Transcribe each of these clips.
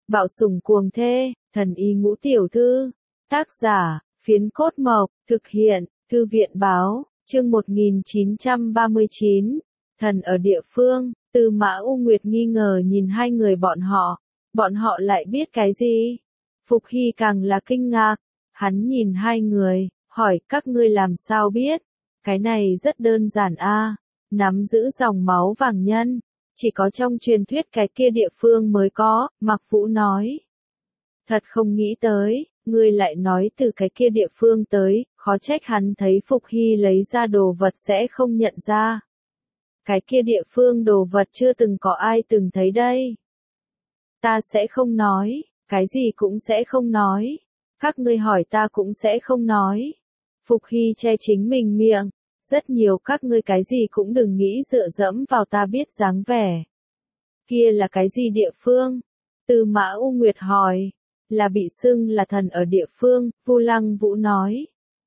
Bạo sủng cuồng thê, thần y ngũ tiểu thư. Tác giả, Phiến Cốt Mộc, thực hiện, Thư viện báo, chương 1939. Thần ở địa phương, Tư Mã U Nguyệt nghi ngờ nhìn hai người bọn họ lại biết cái gì? Phục Hy càng là kinh ngạc, hắn nhìn hai người, hỏi các ngươi làm sao biết? Cái này rất đơn giản a, nắm giữ dòng máu vàng nhân, chỉ có trong truyền thuyết cái kia địa phương mới có, Mạc Vũ nói. Thật không nghĩ tới, ngươi lại nói từ cái kia địa phương tới, khó trách hắn thấy Phục Hy lấy ra đồ vật sẽ không nhận ra. Cái kia địa phương đồ vật chưa từng có ai từng thấy đây. Ta sẽ không nói, cái gì cũng sẽ không nói. Các ngươi hỏi ta cũng sẽ không nói. Phục Hy che chính mình miệng. Rất nhiều các ngươi cái gì cũng đừng nghĩ dựa dẫm vào ta biết dáng vẻ. Kia là cái gì địa phương? Tư Mã U Nguyệt hỏi. Là bị xưng là thần ở địa phương, Vu Lăng Vũ nói.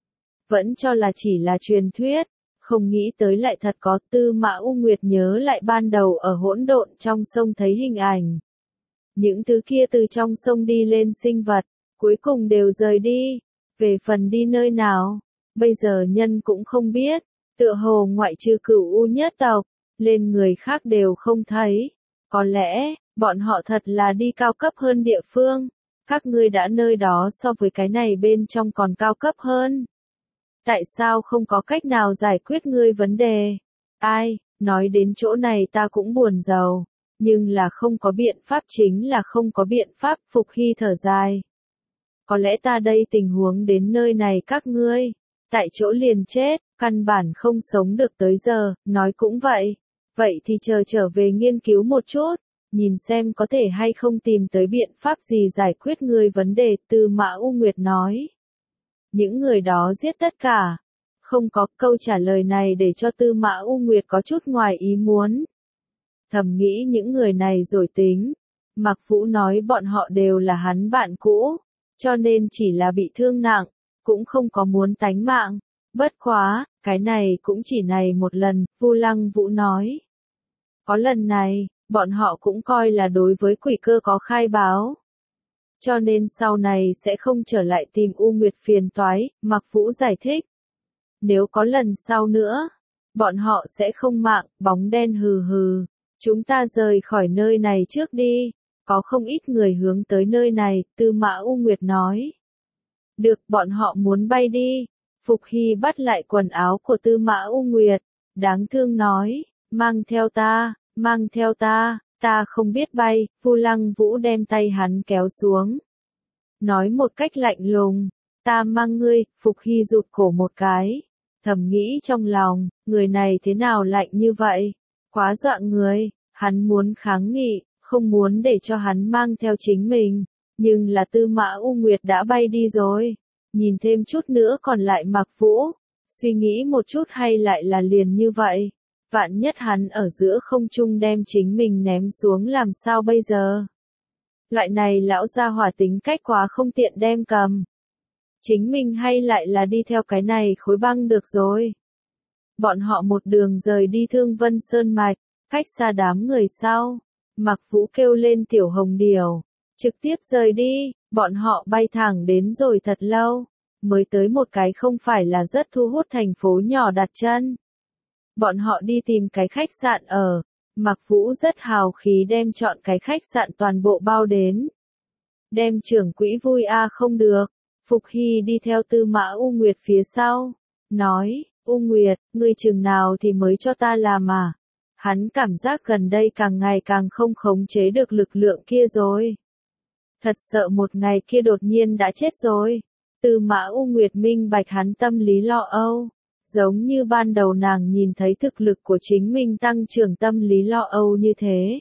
Vẫn cho là chỉ là truyền thuyết, không nghĩ tới lại thật có. Tư Mã U Nguyệt nhớ lại ban đầu ở hỗn độn trong sông thấy hình ảnh. Những thứ kia từ trong sông đi lên sinh vật, cuối cùng đều rời đi. Về phần đi nơi nào, bây giờ nhân cũng không biết. Tựa hồ ngoại trừ Cửu U nhất tộc, lên người khác đều không thấy. Có lẽ, bọn họ thật là đi cao cấp hơn địa phương. Các ngươi đã nơi đó so với cái này bên trong còn cao cấp hơn. Tại sao không có cách nào giải quyết ngươi vấn đề? Ai, nói đến chỗ này ta cũng buồn rầu. Nhưng là không có biện pháp, chính là không có biện pháp. Phục Hy thở dài. Có lẽ ta đây tình huống đến nơi này các ngươi, tại chỗ liền chết, căn bản không sống được tới giờ, nói cũng vậy. Vậy thì chờ trở về nghiên cứu một chút, nhìn xem có thể hay không tìm tới biện pháp gì giải quyết ngươi vấn đề. Tư Mã U Nguyệt nói. Những người đó giết tất cả. Không có. Câu trả lời này để cho Tư Mã U Nguyệt có chút ngoài ý muốn. Thầm nghĩ những người này rồi tính. Mạc Vũ nói bọn họ đều là hắn bạn cũ, cho nên chỉ là bị thương nặng, cũng không có muốn tánh mạng. Bất quá, cái này cũng chỉ này một lần, Vu Lăng Vũ nói. Có lần này, bọn họ cũng coi là đối với quỷ cơ có khai báo. Cho nên sau này sẽ không trở lại tìm U Nguyệt phiền toái, Mạc Vũ giải thích. Nếu có lần sau nữa, bọn họ sẽ không mạng. Bóng đen hừ hừ. Chúng ta rời khỏi nơi này trước đi. Có không ít người hướng tới nơi này, Tư Mã U Nguyệt nói. Được, bọn họ muốn bay đi. Phục Hy bắt lại quần áo của Tư Mã U Nguyệt. Đáng thương nói, mang theo ta, ta không biết bay. Vu Lăng Vũ đem tay hắn kéo xuống. Nói một cách lạnh lùng, ta mang ngươi. Phục Hy rụt cổ một cái. Thầm nghĩ trong lòng, người này thế nào lạnh như vậy? Quá dọa người, hắn muốn kháng nghị, không muốn để cho hắn mang theo chính mình. Nhưng là Tư Mã U Nguyệt đã bay đi rồi. Nhìn thêm chút nữa còn lại Mạc Vũ. Suy nghĩ một chút hay lại là liền như vậy. Vạn nhất hắn ở giữa không trung đem chính mình ném xuống làm sao bây giờ? Loại này lão gia hỏa tính cách quá không tiện đem cầm. Chính mình hay lại là đi theo cái này khối băng được rồi. Bọn họ một đường rời đi Thương Vân Sơn Mạch, cách xa đám người sau. Mạc Vũ kêu lên Tiểu Hồng Điểu, trực tiếp rời đi. Bọn họ bay thẳng đến rồi thật lâu, mới tới một cái không phải là rất thu hút thành phố nhỏ đặt chân. Bọn họ đi tìm cái khách sạn ở. Mạc Vũ rất hào khí đem chọn cái khách sạn toàn bộ bao đến. Đem trưởng quỹ vui không được. Phục Hy đi theo Tư Mã U Nguyệt phía sau. Nói, U Nguyệt, ngươi chừng nào thì mới cho ta làm à? Hắn cảm giác gần đây càng ngày càng không khống chế được lực lượng kia rồi. Thật sợ một ngày kia đột nhiên đã chết rồi. Tư Mã U Nguyệt minh bạch hắn tâm lý lo âu. Giống như ban đầu nàng nhìn thấy thực lực của chính mình tăng trưởng tâm lý lo âu như thế.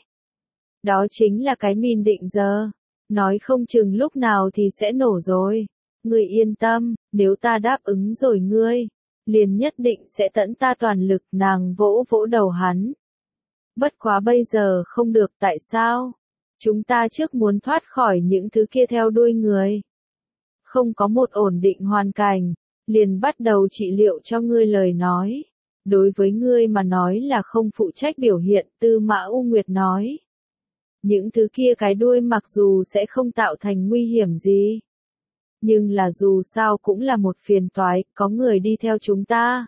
Đó chính là cái mìn định giờ. Nói không chừng lúc nào thì sẽ nổ rồi. Ngươi yên tâm, nếu ta đáp ứng rồi ngươi, liền nhất định sẽ tận ta toàn lực. Nàng vỗ vỗ đầu hắn. Bất quá bây giờ không được. Tại sao? Chúng ta trước muốn thoát khỏi những thứ kia theo đuôi người. Không có một ổn định hoàn cảnh, liền bắt đầu trị liệu cho ngươi. Lời nói đối với ngươi mà nói là không phụ trách biểu hiện. Tư Mã U Nguyệt nói. Những thứ kia cái đuôi mặc dù sẽ không tạo thành nguy hiểm gì. Nhưng là dù sao cũng là một phiền toái, có người đi theo chúng ta.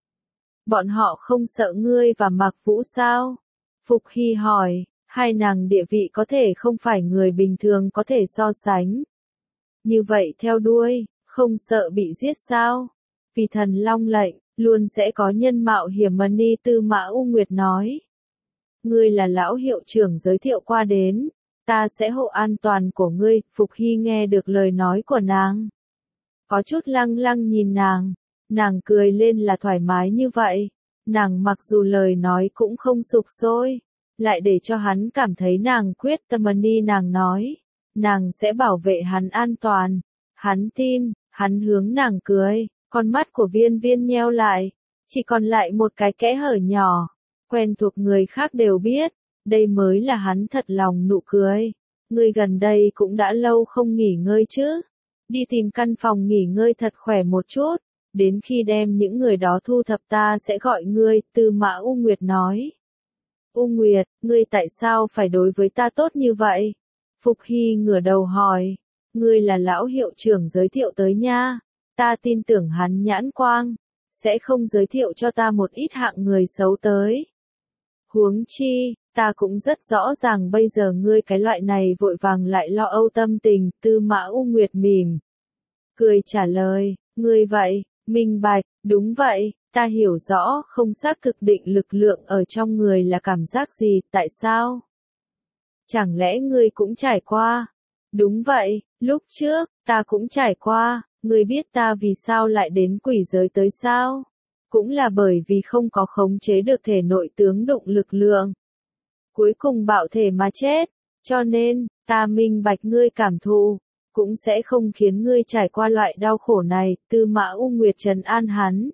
Bọn họ không sợ ngươi và Mạc Vũ sao? Phục Hy hỏi, hai nàng địa vị có thể không phải người bình thường có thể so sánh. Như vậy theo đuôi, không sợ bị giết sao? Vì thần long lệnh, luôn sẽ có nhân mạo hiểm mà Ni Tư Mã U Nguyệt nói. Ngươi là lão hiệu trưởng giới thiệu qua đến, ta sẽ hộ an toàn của ngươi. Phục Hy nghe được lời nói của nàng. Có chút lăng lăng nhìn nàng cười lên là thoải mái như vậy. Nàng mặc dù lời nói cũng không sục sôi, lại để cho hắn cảm thấy nàng quyết tâm đi. Nàng nói, nàng sẽ bảo vệ hắn an toàn. Hắn tin, hắn hướng nàng cười, con mắt của Viên Viên nheo lại, chỉ còn lại một cái kẽ hở nhỏ. Quen thuộc người khác đều biết, đây mới là hắn thật lòng nụ cười. Ngươi gần đây cũng đã lâu không nghỉ ngơi chứ? Đi tìm căn phòng nghỉ ngơi thật khỏe một chút, đến khi đem những người đó thu thập ta sẽ gọi ngươi. Tư Mã U Nguyệt nói. U Nguyệt, ngươi tại sao phải đối với ta tốt như vậy? Phục Hy ngửa đầu hỏi. Ngươi là lão hiệu trưởng giới thiệu tới nha, ta tin tưởng hắn nhãn quang, sẽ không giới thiệu cho ta một ít hạng người xấu tới. Huống chi, ta cũng rất rõ ràng bây giờ ngươi cái loại này vội vàng lại lo âu tâm tình. Tư Mã U Nguyệt mỉm cười trả lời, ngươi vậy, minh bạch, đúng vậy, ta hiểu rõ không xác thực định lực lượng ở trong người là cảm giác gì, tại sao? Chẳng lẽ ngươi cũng trải qua? Đúng vậy, lúc trước, ta cũng trải qua, ngươi biết ta vì sao lại đến quỷ giới tới sao? Cũng là bởi vì không có khống chế được thể nội tướng đụng lực lượng. Cuối cùng bạo thể mà chết, cho nên, ta minh bạch ngươi cảm thụ, cũng sẽ không khiến ngươi trải qua loại đau khổ này. Tư Mã U Nguyệt trấn an hắn,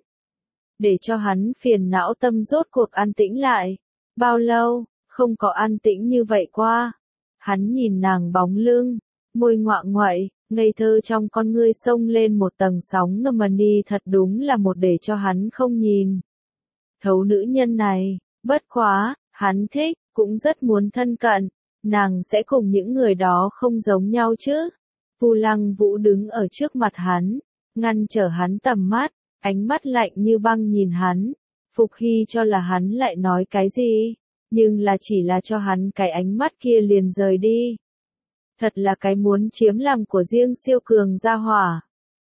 để cho hắn phiền não tâm rốt cuộc an tĩnh lại. Bao lâu, không có an tĩnh như vậy qua. Hắn nhìn nàng bóng lưng, môi ngoạ ngoại, ngây thơ trong con ngươi xông lên một tầng sóng ngầm đi. Thật đúng là một để cho hắn không nhìn thấu nữ nhân này. Bất quá, hắn thích, cũng rất muốn thân cận. Nàng sẽ cùng những người đó không giống nhau chứ. Vu Lăng Vũ đứng ở trước mặt hắn, ngăn trở hắn tầm mắt, ánh mắt lạnh như băng nhìn hắn. Phục Hy cho là hắn lại nói cái gì, nhưng là chỉ là cho hắn cái ánh mắt kia liền rời đi. Thật là cái muốn chiếm làm của riêng siêu cường gia hỏa.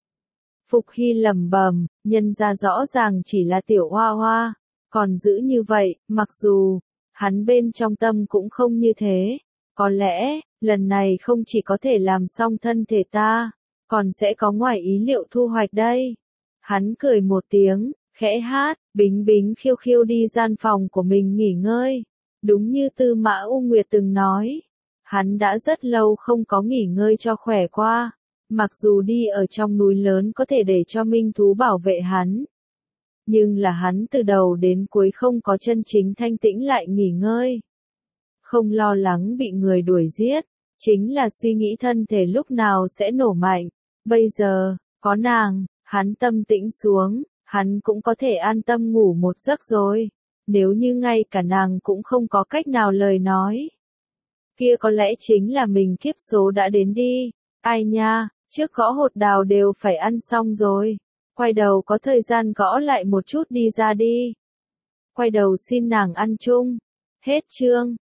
Phục Hy lẩm bẩm, nhân ra rõ ràng chỉ là tiểu hoa hoa, còn giữ như vậy, mặc dù hắn bên trong tâm cũng không như thế. Có lẽ, lần này không chỉ có thể làm xong thân thể ta, còn sẽ có ngoài ý liệu thu hoạch đây. Hắn cười một tiếng, khẽ hát, bính bính khiêu khiêu đi gian phòng của mình nghỉ ngơi. Đúng như Tư Mã U Nguyệt từng nói, hắn đã rất lâu không có nghỉ ngơi cho khỏe qua. Mặc dù đi ở trong núi lớn có thể để cho minh thú bảo vệ hắn, nhưng là hắn từ đầu đến cuối không có chân chính thanh tĩnh lại nghỉ ngơi. Không lo lắng bị người đuổi giết, chính là suy nghĩ thân thể lúc nào sẽ nổ mạnh. Bây giờ, có nàng, hắn tâm tĩnh xuống, hắn cũng có thể an tâm ngủ một giấc rồi. Nếu như ngay cả nàng cũng không có cách nào lời nói, kia có lẽ chính là mình kiếp số đã đến đi. Ai nha, trước gõ hột đào đều phải ăn xong rồi. Quay đầu có thời gian gõ lại một chút đi ra đi. Quay đầu xin nàng ăn chung. Hết chương.